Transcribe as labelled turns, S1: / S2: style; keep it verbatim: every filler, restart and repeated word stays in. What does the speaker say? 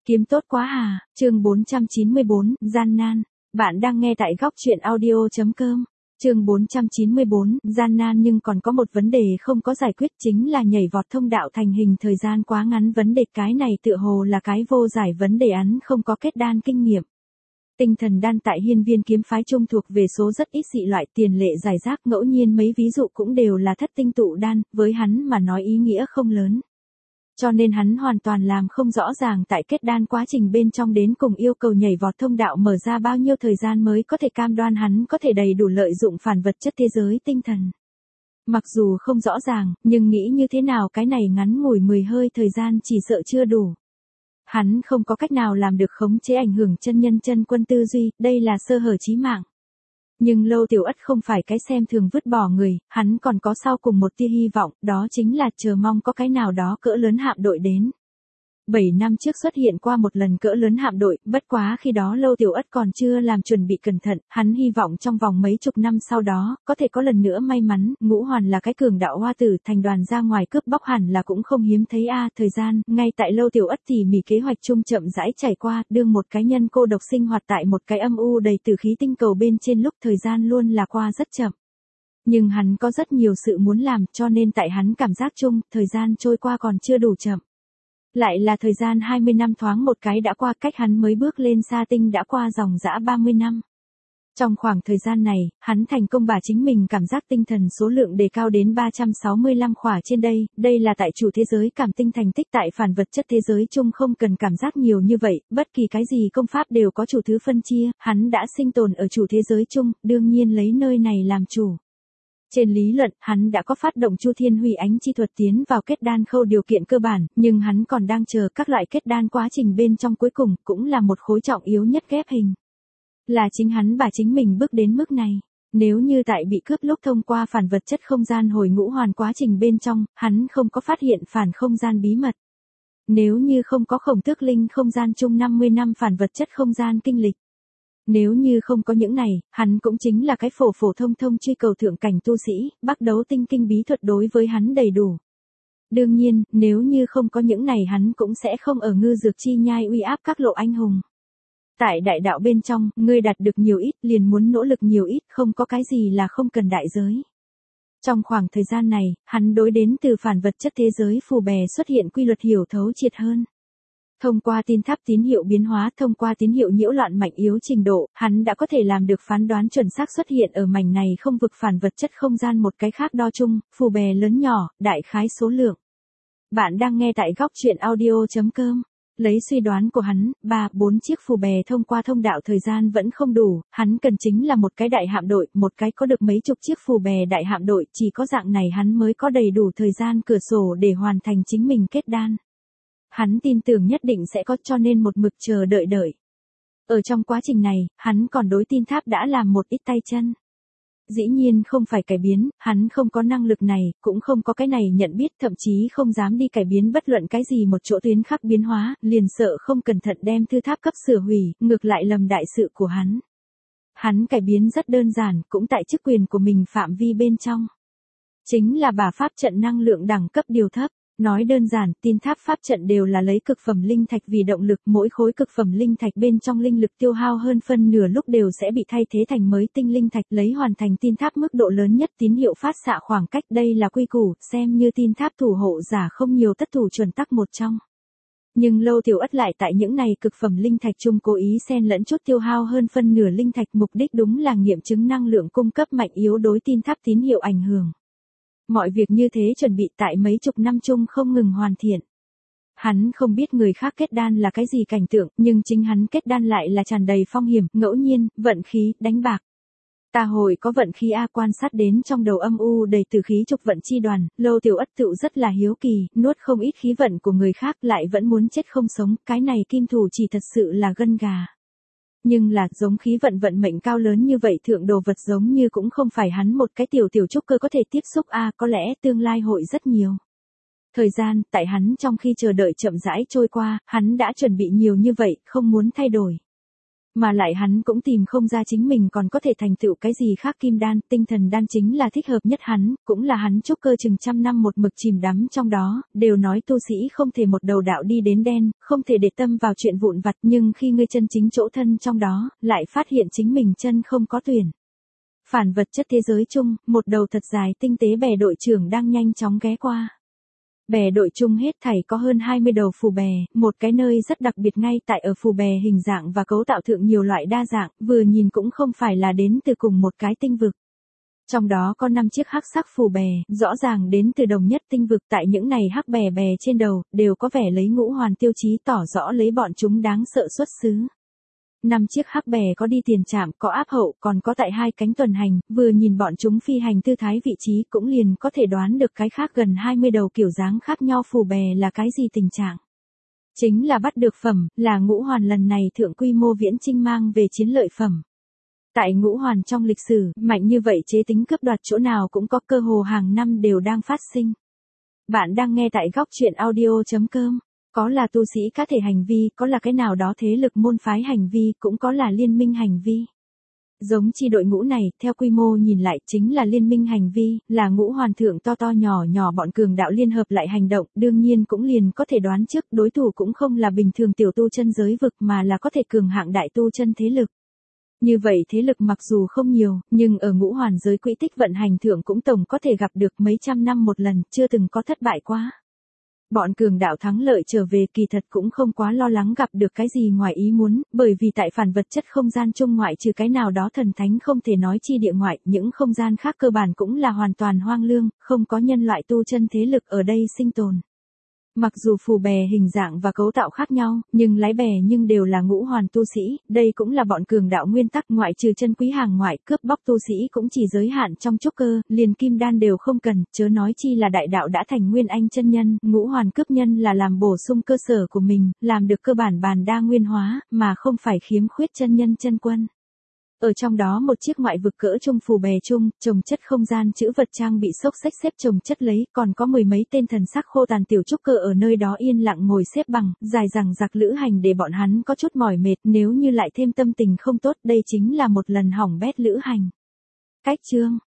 S1: Kiếm tốt quá hà, chương bốn trăm chín mươi bốn, gian nan. Bạn đang nghe tại góc truyện audio.com. Chương bốn trăm chín mươi bốn, gian nan nhưng còn có một vấn đề không có giải quyết chính là nhảy vọt thông đạo thành hình thời gian quá ngắn. Vấn đề cái này tựa hồ là cái vô giải vấn đề án không có kết đan kinh nghiệm. Tinh thần đan tại hiên viên kiếm phái trung thuộc về số rất ít dị loại, tiền lệ giải rác, ngẫu nhiên mấy ví dụ cũng đều là thất tinh tụ đan, với hắn mà nói ý nghĩa không lớn. Cho nên hắn hoàn toàn làm không rõ ràng tại kết đan quá trình bên trong đến cùng yêu cầu nhảy vọt thông đạo mở ra bao nhiêu thời gian mới có thể cam đoan hắn có thể đầy đủ lợi dụng phản vật chất thế giới tinh thần. Mặc dù không rõ ràng, nhưng nghĩ như thế nào cái này ngắn ngủi mười hơi thời gian chỉ sợ chưa đủ. Hắn không có cách nào làm được khống chế ảnh hưởng chân nhân chân quân tư duy, đây là sơ hở chí mạng. Nhưng Lâu Tiểu Ất không phải cái xem thường vứt bỏ người, hắn còn có sau cùng một tia hy vọng, đó chính là chờ mong có cái nào đó cỡ lớn hạm đội đến. Bảy năm trước xuất hiện qua một lần cỡ lớn hạm đội, bất quá khi đó Lâu Tiểu Ất còn chưa làm chuẩn bị cẩn thận, hắn hy vọng trong vòng mấy chục năm sau đó, có thể có lần nữa may mắn, Ngũ Hoàn là cái cường đạo hoa tử thành đoàn ra ngoài cướp bóc hẳn là cũng không hiếm thấy a thời gian, ngay tại Lâu Tiểu Ất tỉ mỉ kế hoạch chung chậm rãi trải qua, đương một cá nhân cô độc sinh hoạt tại một cái âm u đầy tử khí tinh cầu bên trên lúc thời gian luôn là qua rất chậm. Nhưng hắn có rất nhiều sự muốn làm cho nên tại hắn cảm giác chung, thời gian trôi qua còn chưa đủ chậm. Lại là thời gian hai mươi năm thoáng một cái đã qua, cách hắn mới bước lên sa tinh đã qua dòng dã ba mươi năm. Trong khoảng thời gian này, hắn thành công bà chính mình cảm giác tinh thần số lượng đề cao đến ba trăm sáu mươi lăm khỏa trên đây, đây là tại chủ thế giới cảm tinh thành tích tại phản vật chất thế giới chung không cần cảm giác nhiều như vậy, bất kỳ cái gì công pháp đều có chủ thứ phân chia, hắn đã sinh tồn ở chủ thế giới chung, đương nhiên lấy nơi này làm chủ. Trên lý luận, hắn đã có phát động Chu Thiên Huy Ánh chi thuật tiến vào kết đan khâu điều kiện cơ bản, nhưng hắn còn đang chờ các loại kết đan quá trình bên trong cuối cùng, cũng là một khối trọng yếu nhất ghép hình. Là chính hắn bà chính mình bước đến mức này. Nếu như tại bị cướp lúc thông qua phản vật chất không gian hồi ngũ hoàn quá trình bên trong, hắn không có phát hiện phản không gian bí mật. Nếu như không có khổng tước linh không gian chung năm mươi năm phản vật chất không gian kinh lịch. Nếu như không có những này, hắn cũng chính là cái phổ phổ thông thông truy cầu thượng cảnh tu sĩ, bắt đấu tinh kinh bí thuật đối với hắn đầy đủ. Đương nhiên, nếu như không có những này hắn cũng sẽ không ở ngư dược chi nhai uy áp các lộ anh hùng. Tại đại đạo bên trong, ngươi đạt được nhiều ít liền muốn nỗ lực nhiều ít, không có cái gì là không cần đại giới. Trong khoảng thời gian này, hắn đối đến từ phản vật chất thế giới phù bè xuất hiện quy luật hiểu thấu triệt hơn. Thông qua tin tháp tín hiệu biến hóa, thông qua tín hiệu nhiễu loạn mạnh yếu trình độ, hắn đã có thể làm được phán đoán chuẩn xác xuất hiện ở mảnh này không vực phản vật chất không gian một cái khác đo chung, phù bè lớn nhỏ, đại khái số lượng. Bạn đang nghe tại góc truyện audio.com. Lấy suy đoán của hắn, ba, bốn chiếc phù bè thông qua thông đạo thời gian vẫn không đủ, hắn cần chính là một cái đại hạm đội, một cái có được mấy chục chiếc phù bè đại hạm đội, chỉ có dạng này hắn mới có đầy đủ thời gian cửa sổ để hoàn thành chính mình kết đan. Hắn tin tưởng nhất định sẽ có cho nên một mực chờ đợi đợi. Ở trong quá trình này, hắn còn đối tin tháp đã làm một ít tay chân. Dĩ nhiên không phải cải biến, hắn không có năng lực này, cũng không có cái này nhận biết, thậm chí không dám đi cải biến bất luận cái gì một chỗ tuyến khác biến hóa, liền sợ không cẩn thận đem thư tháp cấp sửa hủy, ngược lại lầm đại sự của hắn. Hắn cải biến rất đơn giản, cũng tại chức quyền của mình phạm vi bên trong. Chính là bà pháp trận năng lượng đẳng cấp điều thấp. Nói đơn giản, tin tháp pháp trận đều là lấy cực phẩm linh thạch vì động lực, mỗi khối cực phẩm linh thạch bên trong linh lực tiêu hao hơn phân nửa lúc đều sẽ bị thay thế thành mới tinh linh thạch, lấy hoàn thành tin tháp mức độ lớn nhất tín hiệu phát xạ khoảng cách, đây là quy củ, xem như tin tháp thủ hộ giả không nhiều tất thủ chuẩn tắc một trong. Nhưng Lâu Tiểu Ất lại tại những này cực phẩm linh thạch chung cố ý xen lẫn chút tiêu hao hơn phân nửa linh thạch, mục đích đúng là nghiệm chứng năng lượng cung cấp mạnh yếu đối tin tháp tín hiệu ảnh hưởng. Mọi việc như thế chuẩn bị tại mấy chục năm chung không ngừng hoàn thiện. Hắn không biết người khác kết đan là cái gì cảnh tượng, nhưng chính hắn kết đan lại là tràn đầy phong hiểm, ngẫu nhiên, vận khí, đánh bạc. Ta hồi có vận khí A quan sát đến trong đầu âm u đầy tử khí trục vận chi đoàn, Lâu Tiểu Ất tự rất là hiếu kỳ, nuốt không ít khí vận của người khác lại vẫn muốn chết không sống, cái này kim thủ chỉ thật sự là gân gà. Nhưng là giống khí vận vận mệnh cao lớn như vậy thượng đồ vật giống như cũng không phải hắn một cái tiểu tiểu trúc cơ có thể tiếp xúc a có lẽ tương lai hội rất nhiều. Thời gian, tại hắn trong khi chờ đợi chậm rãi trôi qua, hắn đã chuẩn bị nhiều như vậy, không muốn thay đổi. mà lại hắn cũng tìm không ra chính mình còn có thể thành tựu cái gì khác. Kim đan, tinh thần đan chính là thích hợp nhất hắn, cũng là hắn trúc cơ chừng trăm năm một mực chìm đắm trong đó, đều nói tu sĩ không thể một đầu đạo đi đến đen, không thể để tâm vào chuyện vụn vặt, nhưng khi ngươi chân chính chỗ thân trong đó, lại phát hiện chính mình chân không có tuyển. Phản vật chất thế giới chung, một đầu thật dài tinh tế bè đội trưởng đang nhanh chóng ghé qua. Bè đội chung hết thảy có hơn hai mươi đầu phù bè, một cái nơi rất đặc biệt ngay tại ở phù bè hình dạng và cấu tạo thượng nhiều loại đa dạng, vừa nhìn cũng không phải là đến từ cùng một cái tinh vực. Trong đó có năm chiếc hắc sắc phù bè, rõ ràng đến từ đồng nhất tinh vực. Tại những này hắc bè bè trên đầu, đều có vẻ lấy ngũ hoàn tiêu chí tỏ rõ lấy bọn chúng đáng sợ xuất xứ. Năm chiếc hắc bè có đi tiền trạm, có áp hậu, còn có tại hai cánh tuần hành, vừa nhìn bọn chúng phi hành tư thái vị trí cũng liền có thể đoán được cái khác gần hai mươi đầu kiểu dáng khác nhau phù bè là cái gì tình trạng. Chính là bắt được phẩm, là ngũ hoàn lần này thượng quy mô viễn chinh mang về chiến lợi phẩm. Tại ngũ hoàn trong lịch sử, mạnh như vậy chế tính cướp đoạt chỗ nào cũng có, cơ hồ hàng năm đều đang phát sinh. Bạn đang nghe tại góc truyện audio chấm com. Có là tu sĩ cá thể hành vi, có là cái nào đó thế lực môn phái hành vi, cũng có là liên minh hành vi. Giống chi đội ngũ này, theo quy mô nhìn lại, chính là liên minh hành vi, là ngũ hoàn thượng to to nhỏ nhỏ bọn cường đạo liên hợp lại hành động, đương nhiên cũng liền có thể đoán trước đối thủ cũng không là bình thường tiểu tu chân giới vực mà là có thể cường hạng đại tu chân thế lực. Như vậy thế lực mặc dù không nhiều, nhưng ở ngũ hoàn giới quỹ tích vận hành thượng cũng tổng có thể gặp được mấy trăm năm một lần, chưa từng có thất bại quá. Bọn cường đạo thắng lợi trở về kỳ thật cũng không quá lo lắng gặp được cái gì ngoài ý muốn, bởi vì tại phản vật chất không gian chung ngoại trừ cái nào đó thần thánh không thể nói chi địa ngoại, những không gian khác cơ bản cũng là hoàn toàn hoang lương, không có nhân loại tu chân thế lực ở đây sinh tồn. Mặc dù phù bè hình dạng và cấu tạo khác nhau, nhưng lái bè nhưng đều là ngũ hoàn tu sĩ, đây cũng là bọn cường đạo nguyên tắc, ngoại trừ chân quý hàng ngoại, cướp bóc tu sĩ cũng chỉ giới hạn trong trúc cơ, liền kim đan đều không cần, chớ nói chi là đại đạo đã thành nguyên anh chân nhân, ngũ hoàn cướp nhân là làm bổ sung cơ sở của mình, làm được cơ bản bàn đa nguyên hóa, mà không phải khiếm khuyết chân nhân chân quân. Ở trong đó một chiếc ngoại vực cỡ trung phù bè chung, trồng chất không gian chữ vật trang bị xốc xách xếp trồng chất lấy, còn có mười mấy tên thần sắc khô tàn tiểu trúc cơ ở nơi đó yên lặng ngồi xếp bằng, dài dằng dặc lữ hành để bọn hắn có chút mỏi mệt, nếu như lại thêm tâm tình không tốt, đây chính là một lần hỏng bét lữ hành. Cách chương